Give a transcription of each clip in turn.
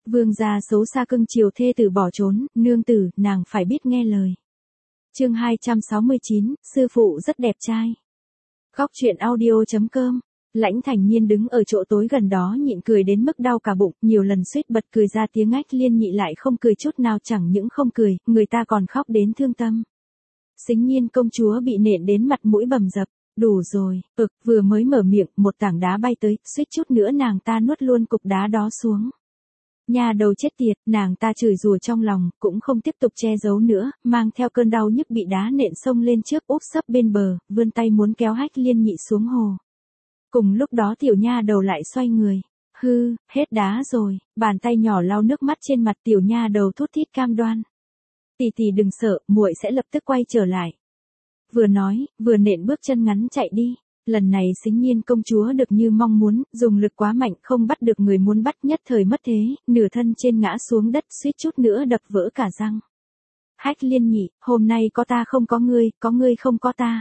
Vương gia xấu xa cưng chiều thê tử bỏ trốn, nương tử, nàng phải biết nghe lời. Chương 269, sư phụ rất đẹp trai. Góc truyện audio.com. Lãnh Thành Nhiên đứng ở chỗ tối gần đó nhịn cười đến mức đau cả bụng, nhiều lần suýt bật cười ra tiếng ách liên nhị lại không cười chút nào, chẳng những không cười, người ta còn khóc đến thương tâm. Sính Nhiên công chúa bị nện đến mặt mũi bầm dập, đủ rồi, vừa mới mở miệng, một tảng đá bay tới, suýt chút nữa nàng ta nuốt luôn cục đá đó xuống. Nhà đầu chết tiệt, nàng ta chửi rủa trong lòng, cũng không tiếp tục che giấu nữa, mang theo cơn đau nhức bị đá nện xông lên trước, úp sấp bên bờ, vươn tay muốn kéo Hách Liên Nhị xuống hồ. Cùng lúc đó tiểu nha đầu lại xoay người. Hư, hết đá rồi, bàn tay nhỏ lau nước mắt trên mặt, tiểu nha đầu thút thít cam đoan. Tỷ tỷ đừng sợ, muội sẽ lập tức quay trở lại. Vừa nói, vừa nện bước chân ngắn chạy đi. Lần này Sính Nhiên công chúa được như mong muốn, dùng lực quá mạnh không bắt được người muốn bắt, nhất thời mất thế, nửa thân trên ngã xuống đất, suýt chút nữa đập vỡ cả răng. Hách Liên Nhị, hôm nay có ta không có ngươi không có ta.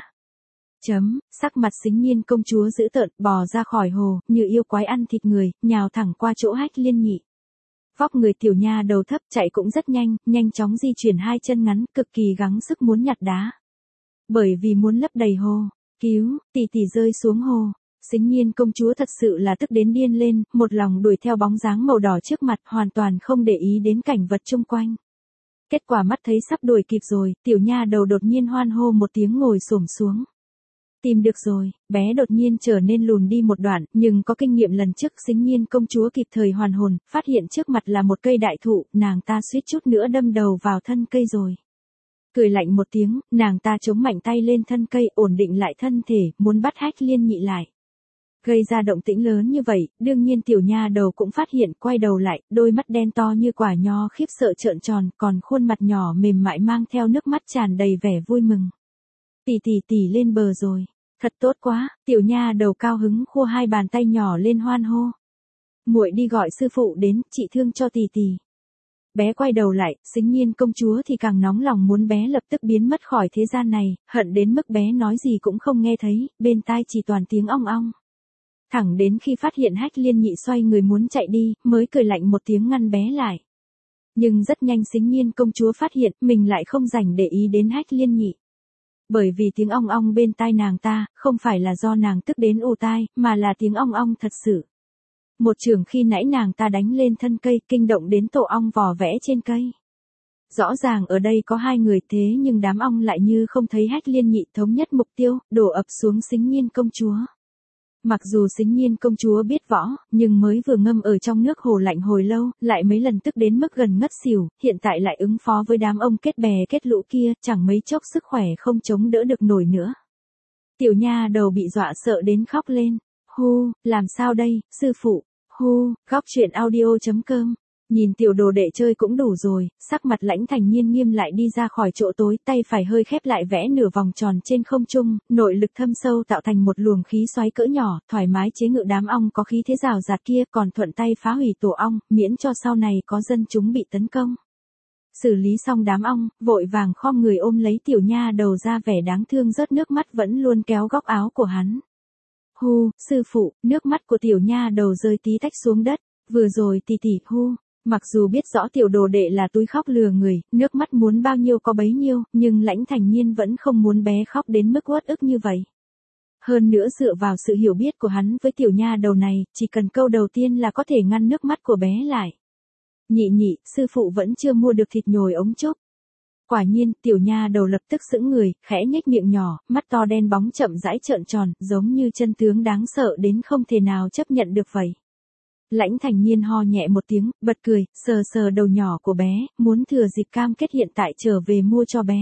Sắc mặt Sính Nhiên công chúa dữ tợn, bò ra khỏi hồ, như yêu quái ăn thịt người, nhào thẳng qua chỗ Hách Liên Nhị. Vóc người tiểu nha đầu thấp, chạy cũng rất nhanh, nhanh chóng di chuyển hai chân ngắn, cực kỳ gắng sức muốn nhặt đá. Bởi vì muốn lấp đầy hồ. Cứu, tỷ tỷ rơi xuống hồ. Sính Nhiên công chúa thật sự là tức đến điên lên, một lòng đuổi theo bóng dáng màu đỏ trước mặt, hoàn toàn không để ý đến cảnh vật chung quanh. Kết quả mắt thấy sắp đuổi kịp rồi, tiểu nha đầu đột nhiên hoan hô một tiếng, ngồi xổm xuống. Tìm được rồi, bé đột nhiên trở nên lùn đi một đoạn, nhưng có kinh nghiệm lần trước, Sính Nhiên công chúa kịp thời hoàn hồn, phát hiện trước mặt là một cây đại thụ, nàng ta suýt chút nữa đâm đầu vào thân cây rồi. Cười lạnh một tiếng, nàng ta chống mạnh tay lên thân cây, ổn định lại thân thể, muốn bắt Hách Liên Nhị lại. Gây ra động tĩnh lớn như vậy, đương nhiên tiểu nha đầu cũng phát hiện, quay đầu lại, đôi mắt đen to như quả nho khiếp sợ trợn tròn, còn khuôn mặt nhỏ mềm mại mang theo nước mắt tràn đầy vẻ vui mừng. Tỷ lên bờ rồi, thật tốt quá, tiểu nha đầu cao hứng khua hai bàn tay nhỏ lên hoan hô. Muội đi gọi sư phụ đến, trị thương cho tỷ. Bé quay đầu lại, Sính Nhiên công chúa thì càng nóng lòng muốn bé lập tức biến mất khỏi thế gian này, hận đến mức bé nói gì cũng không nghe thấy, bên tai chỉ toàn tiếng ong ong. Thẳng đến khi phát hiện Hách Liên Nhị xoay người muốn chạy đi, mới cười lạnh một tiếng ngăn bé lại. Nhưng rất nhanh Sính Nhiên công chúa phát hiện mình lại không rảnh để ý đến Hách Liên Nhị. Bởi vì tiếng ong ong bên tai nàng ta, không phải là do nàng tức đến ù tai, mà là tiếng ong ong thật sự. Một chưởng khi nãy nàng ta đánh lên thân cây, kinh động đến tổ ong vò vẽ trên cây. Rõ ràng ở đây có hai người, thế nhưng đám ong lại như không thấy Hách Liên Nhị, thống nhất mục tiêu, đổ ập xuống Sính Nhiên công chúa. Mặc dù Sính Nhiên công chúa biết võ, nhưng mới vừa ngâm ở trong nước hồ lạnh hồi lâu, lại mấy lần tức đến mức gần ngất xỉu, hiện tại lại ứng phó với đám ong kết bè kết lũ kia, chẳng mấy chốc sức khỏe không chống đỡ được nổi nữa. Tiểu nha đầu bị dọa sợ đến khóc lên. Hu, làm sao đây, sư phụ? Hu, góc truyện audio.com. Nhìn tiểu đồ đệ chơi cũng đủ rồi, sắc mặt Lãnh Thành Nhiên nghiêm lại đi ra khỏi chỗ tối, tay phải hơi khép lại vẽ nửa vòng tròn trên không trung, nội lực thâm sâu tạo thành một luồng khí xoáy cỡ nhỏ, thoải mái chế ngự đám ong có khí thế rào rạt kia, còn thuận tay phá hủy tổ ong, miễn cho sau này có dân chúng bị tấn công. Xử lý xong đám ong, vội vàng khom người ôm lấy tiểu nha đầu ra, vẻ đáng thương rớt nước mắt vẫn luôn kéo góc áo của hắn. Hu, sư phụ, nước mắt của tiểu nha đầu rơi tí tách xuống đất, vừa rồi tỷ, hu. Mặc dù biết rõ tiểu đồ đệ là túi khóc lừa người, nước mắt muốn bao nhiêu có bấy nhiêu, nhưng Lãnh Thành Nhiên vẫn không muốn bé khóc đến mức uất ức như vậy. Hơn nữa dựa vào sự hiểu biết của hắn với tiểu nha đầu này, chỉ cần câu đầu tiên là có thể ngăn nước mắt của bé lại. Nhị, sư phụ vẫn chưa mua được thịt nhồi ống chốc. Quả nhiên, tiểu nha đầu lập tức sững người, khẽ nhếch miệng nhỏ, mắt to đen bóng chậm rãi trợn tròn, giống như chân tướng đáng sợ đến không thể nào chấp nhận được vậy. Lãnh Thành Nhiên ho nhẹ một tiếng, bật cười, sờ đầu nhỏ của bé, muốn thừa dịp cam kết hiện tại trở về mua cho bé.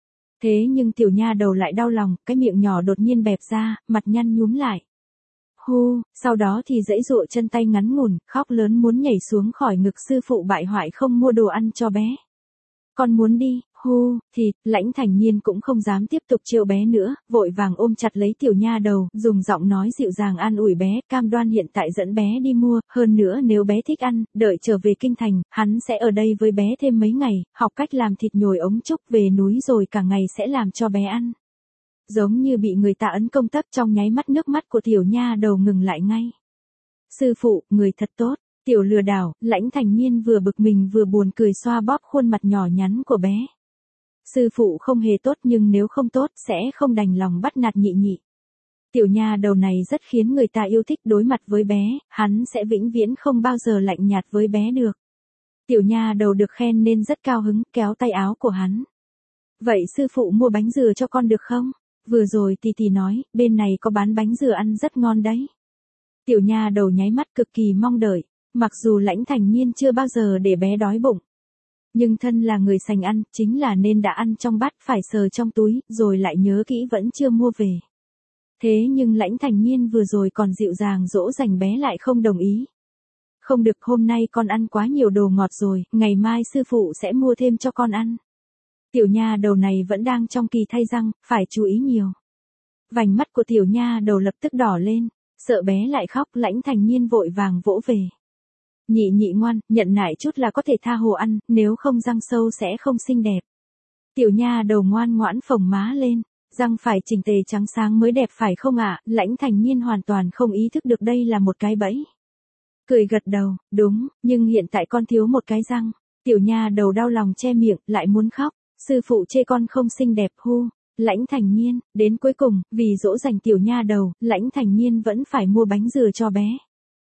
Thế nhưng tiểu nha đầu lại đau lòng, cái miệng nhỏ đột nhiên bẹp ra, mặt nhăn nhúm lại. Hu, sau đó thì giãy giụa chân tay ngắn ngủn, khóc lớn muốn nhảy xuống khỏi ngực sư phụ bại hoại không mua đồ ăn cho bé. Con muốn đi, hu, thì, Lãnh Thành Nhiên cũng không dám tiếp tục trêu bé nữa, vội vàng ôm chặt lấy tiểu nha đầu, dùng giọng nói dịu dàng an ủi bé, cam đoan hiện tại dẫn bé đi mua, hơn nữa nếu bé thích ăn, đợi trở về kinh thành, hắn sẽ ở đây với bé thêm mấy ngày, học cách làm thịt nhồi ống trúc, về núi rồi cả ngày sẽ làm cho bé ăn. Giống như bị người ta ấn công tắc, trong nháy mắt nước mắt của tiểu nha đầu ngừng lại ngay. Sư phụ, người thật tốt. Tiểu lừa đảo, Lãnh Thành Nhiên vừa bực mình vừa buồn cười xoa bóp khuôn mặt nhỏ nhắn của bé. Sư phụ không hề tốt nhưng nếu không tốt sẽ không đành lòng bắt nạt nhị nhị. Tiểu nha đầu này rất khiến người ta yêu thích, đối mặt với bé, hắn sẽ vĩnh viễn không bao giờ lạnh nhạt với bé được. Tiểu nha đầu được khen nên rất cao hứng, kéo tay áo của hắn. Vậy sư phụ mua bánh dừa cho con được không? Vừa rồi Tì nói, bên này có bán bánh dừa ăn rất ngon đấy. Tiểu nha đầu nháy mắt cực kỳ mong đợi, mặc dù Lãnh Thành Nhiên chưa bao giờ để bé đói bụng. Nhưng thân là người sành ăn, chính là nên đã ăn trong bát phải sờ trong túi, rồi lại nhớ kỹ vẫn chưa mua về. Thế nhưng Lãnh Thành Nhiên vừa rồi còn dịu dàng dỗ dành bé lại không đồng ý. Không được, hôm nay con ăn quá nhiều đồ ngọt rồi, ngày mai sư phụ sẽ mua thêm cho con ăn. Tiểu nha đầu này vẫn đang trong kỳ thay răng, phải chú ý nhiều. Vành mắt của tiểu nha đầu lập tức đỏ lên, sợ bé lại khóc, Lãnh Thành Nhiên vội vàng vỗ về. Nhị nhị ngoan, nhận nại chút là có thể tha hồ ăn, nếu không răng sâu sẽ không xinh đẹp. Tiểu nha đầu ngoan ngoãn phồng má lên, răng phải chỉnh tề trắng sáng mới đẹp phải không ạ? Lãnh Thành Nhiên hoàn toàn không ý thức được đây là một cái bẫy. Cười gật đầu, đúng, nhưng hiện tại con thiếu một cái răng. Tiểu nha đầu đau lòng che miệng, lại muốn khóc. Sư phụ chê con không xinh đẹp hu. Lãnh Thành Nhiên, đến cuối cùng, vì dỗ dành tiểu nha đầu, Lãnh Thành Nhiên vẫn phải mua bánh dừa cho bé.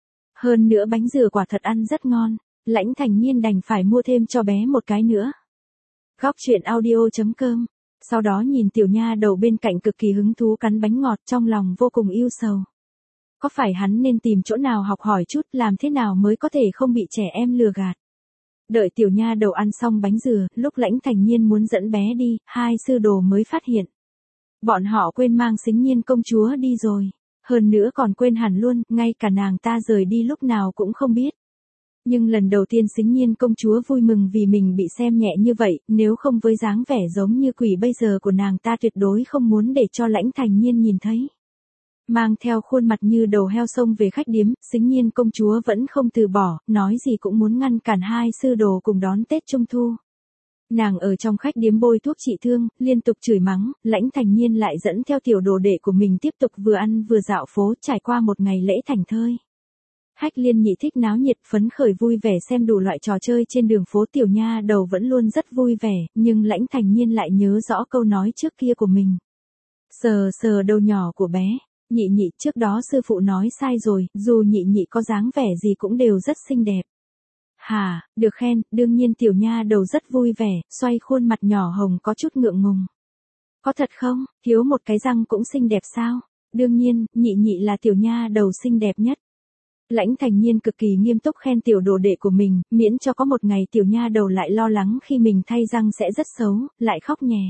Hơn nữa bánh dừa quả thật ăn rất ngon, Lãnh Thành Nhiên đành phải mua thêm cho bé một cái nữa. Góc truyện audio.com. Sau đó nhìn tiểu nha đầu bên cạnh cực kỳ hứng thú cắn bánh ngọt, trong lòng vô cùng ưu sầu. Có phải hắn nên tìm chỗ nào học hỏi chút, làm thế nào mới có thể không bị trẻ em lừa gạt. Đợi tiểu nha đầu ăn xong bánh dừa, lúc Lãnh Thành Nhiên muốn dẫn bé đi, hai sư đồ mới phát hiện. Bọn họ quên mang Sính Nhiên công chúa đi rồi. Hơn nữa còn quên hẳn luôn, ngay cả nàng ta rời đi lúc nào cũng không biết. Nhưng lần đầu tiên Sính Nhiên công chúa vui mừng vì mình bị xem nhẹ như vậy, nếu không với dáng vẻ giống như quỷ bây giờ của nàng ta tuyệt đối không muốn để cho Lãnh Thành Nhiên nhìn thấy. Mang theo khuôn mặt như đầu heo xông về khách điếm, Sính Nhiên công chúa vẫn không từ bỏ, nói gì cũng muốn ngăn cản hai sư đồ cùng đón Tết Trung Thu. Nàng ở trong khách điếm bôi thuốc trị thương, liên tục chửi mắng, Lãnh Thành Nhiên lại dẫn theo tiểu đồ đệ của mình tiếp tục vừa ăn vừa dạo phố, trải qua một ngày lễ thành thơi. Hách Liên Nhị thích náo nhiệt, phấn khởi vui vẻ xem đủ loại trò chơi trên đường phố, tiểu nha đầu vẫn luôn rất vui vẻ, nhưng Lãnh Thành Nhiên lại nhớ rõ câu nói trước kia của mình. Sờ sờ đầu nhỏ của bé, nhị nhị, trước đó sư phụ nói sai rồi, dù nhị nhị có dáng vẻ gì cũng đều rất xinh đẹp. Hà, được khen, đương nhiên tiểu nha đầu rất vui vẻ, xoay khuôn mặt nhỏ hồng có chút ngượng ngùng. Có thật không, thiếu một cái răng cũng xinh đẹp sao? Đương nhiên, nhị nhị là tiểu nha đầu xinh đẹp nhất. Lãnh Thành Nhiên cực kỳ nghiêm túc khen tiểu đồ đệ của mình, miễn cho có một ngày tiểu nha đầu lại lo lắng khi mình thay răng sẽ rất xấu, lại khóc nhè.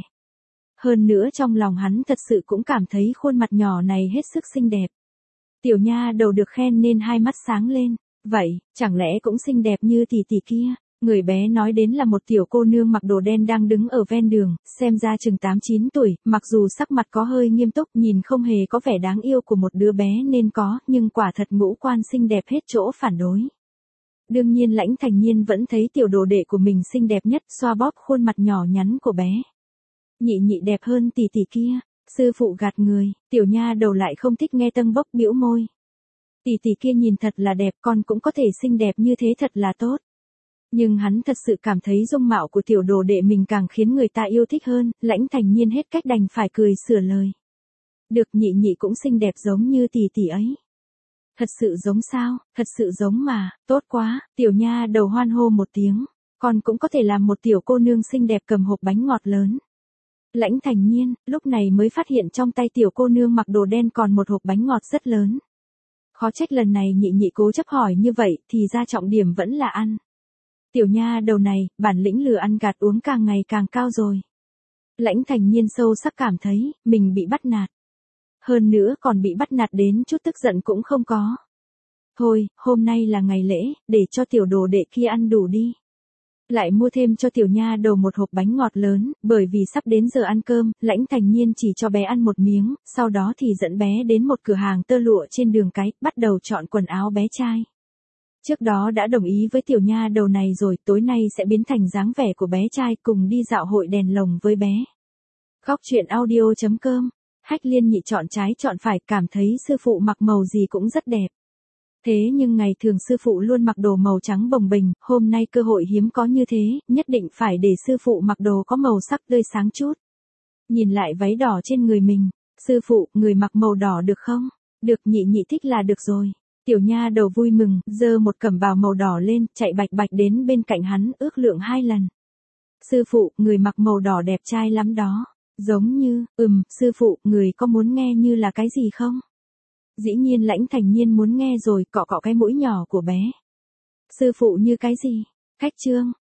Hơn nữa trong lòng hắn thật sự cũng cảm thấy khuôn mặt nhỏ này hết sức xinh đẹp. Tiểu nha đầu được khen nên hai mắt sáng lên. Vậy, chẳng lẽ cũng xinh đẹp như tỷ kia? Người bé nói đến là một tiểu cô nương mặc đồ đen đang đứng ở ven đường, xem ra chừng 8-9 tuổi, mặc dù sắc mặt có hơi nghiêm túc, nhìn không hề có vẻ đáng yêu của một đứa bé nên có, nhưng quả thật ngũ quan xinh đẹp hết chỗ phản đối. Đương nhiên Lãnh Thành Nhiên vẫn thấy tiểu đồ đệ của mình xinh đẹp nhất, xoa bóp khuôn mặt nhỏ nhắn của bé. Nhị nhị đẹp hơn tỷ kia, sư phụ gạt người, tiểu nha đầu lại không thích nghe tâng bốc bĩu môi. Tỷ kia nhìn thật là đẹp, con cũng có thể xinh đẹp như thế thật là tốt. Nhưng hắn thật sự cảm thấy dung mạo của tiểu đồ đệ mình càng khiến người ta yêu thích hơn, Lãnh Thành Nhiên hết cách đành phải cười sửa lời. Được, nhị nhị cũng xinh đẹp giống như tỷ ấy. Thật sự giống sao, thật sự giống mà, tốt quá, tiểu nha đầu hoan hô một tiếng, con cũng có thể làm một tiểu cô nương xinh đẹp cầm hộp bánh ngọt lớn. Lãnh Thành Nhiên, lúc này mới phát hiện trong tay tiểu cô nương mặc đồ đen còn một hộp bánh ngọt rất lớn. Khó trách lần này nhị nhị cố chấp hỏi như vậy, thì ra trọng điểm vẫn là ăn. Tiểu nha đầu này, bản lĩnh lừa ăn gạt uống càng ngày càng cao rồi. Lãnh Thành Nhiên sâu sắc cảm thấy, mình bị bắt nạt. Hơn nữa còn bị bắt nạt đến chút tức giận cũng không có. Thôi, hôm nay là ngày lễ, để cho tiểu đồ đệ kia ăn đủ đi. Lại mua thêm cho tiểu nha đầu một hộp bánh ngọt lớn, bởi vì sắp đến giờ ăn cơm, Lãnh Thành Nhiên chỉ cho bé ăn một miếng, sau đó thì dẫn bé đến một cửa hàng tơ lụa trên đường cái, bắt đầu chọn quần áo bé trai. Trước đó đã đồng ý với tiểu nha đầu này rồi, tối nay sẽ biến thành dáng vẻ của bé trai, cùng đi dạo hội đèn lồng với bé. Góc truyện audio.com. Hách Liên Nhị chọn trái chọn phải, cảm thấy sư phụ mặc màu gì cũng rất đẹp. Thế nhưng ngày thường sư phụ luôn mặc đồ màu trắng bồng bềnh, hôm nay cơ hội hiếm có như thế, nhất định phải để sư phụ mặc đồ có màu sắc tươi sáng chút. Nhìn lại váy đỏ trên người mình, sư phụ, người mặc màu đỏ được không? Được, nhị nhị thích là được rồi. Tiểu nha đầu vui mừng, giơ một cẩm bào màu đỏ lên, chạy bạch bạch đến bên cạnh hắn, ước lượng 2 lần. Sư phụ, người mặc màu đỏ đẹp trai lắm đó. Giống như, sư phụ, người có muốn nghe như là cái gì không? Dĩ nhiên Lãnh Thành Nhiên muốn nghe rồi, cọ cọ cái mũi nhỏ của bé. Sư phụ như cái gì? Khách trương,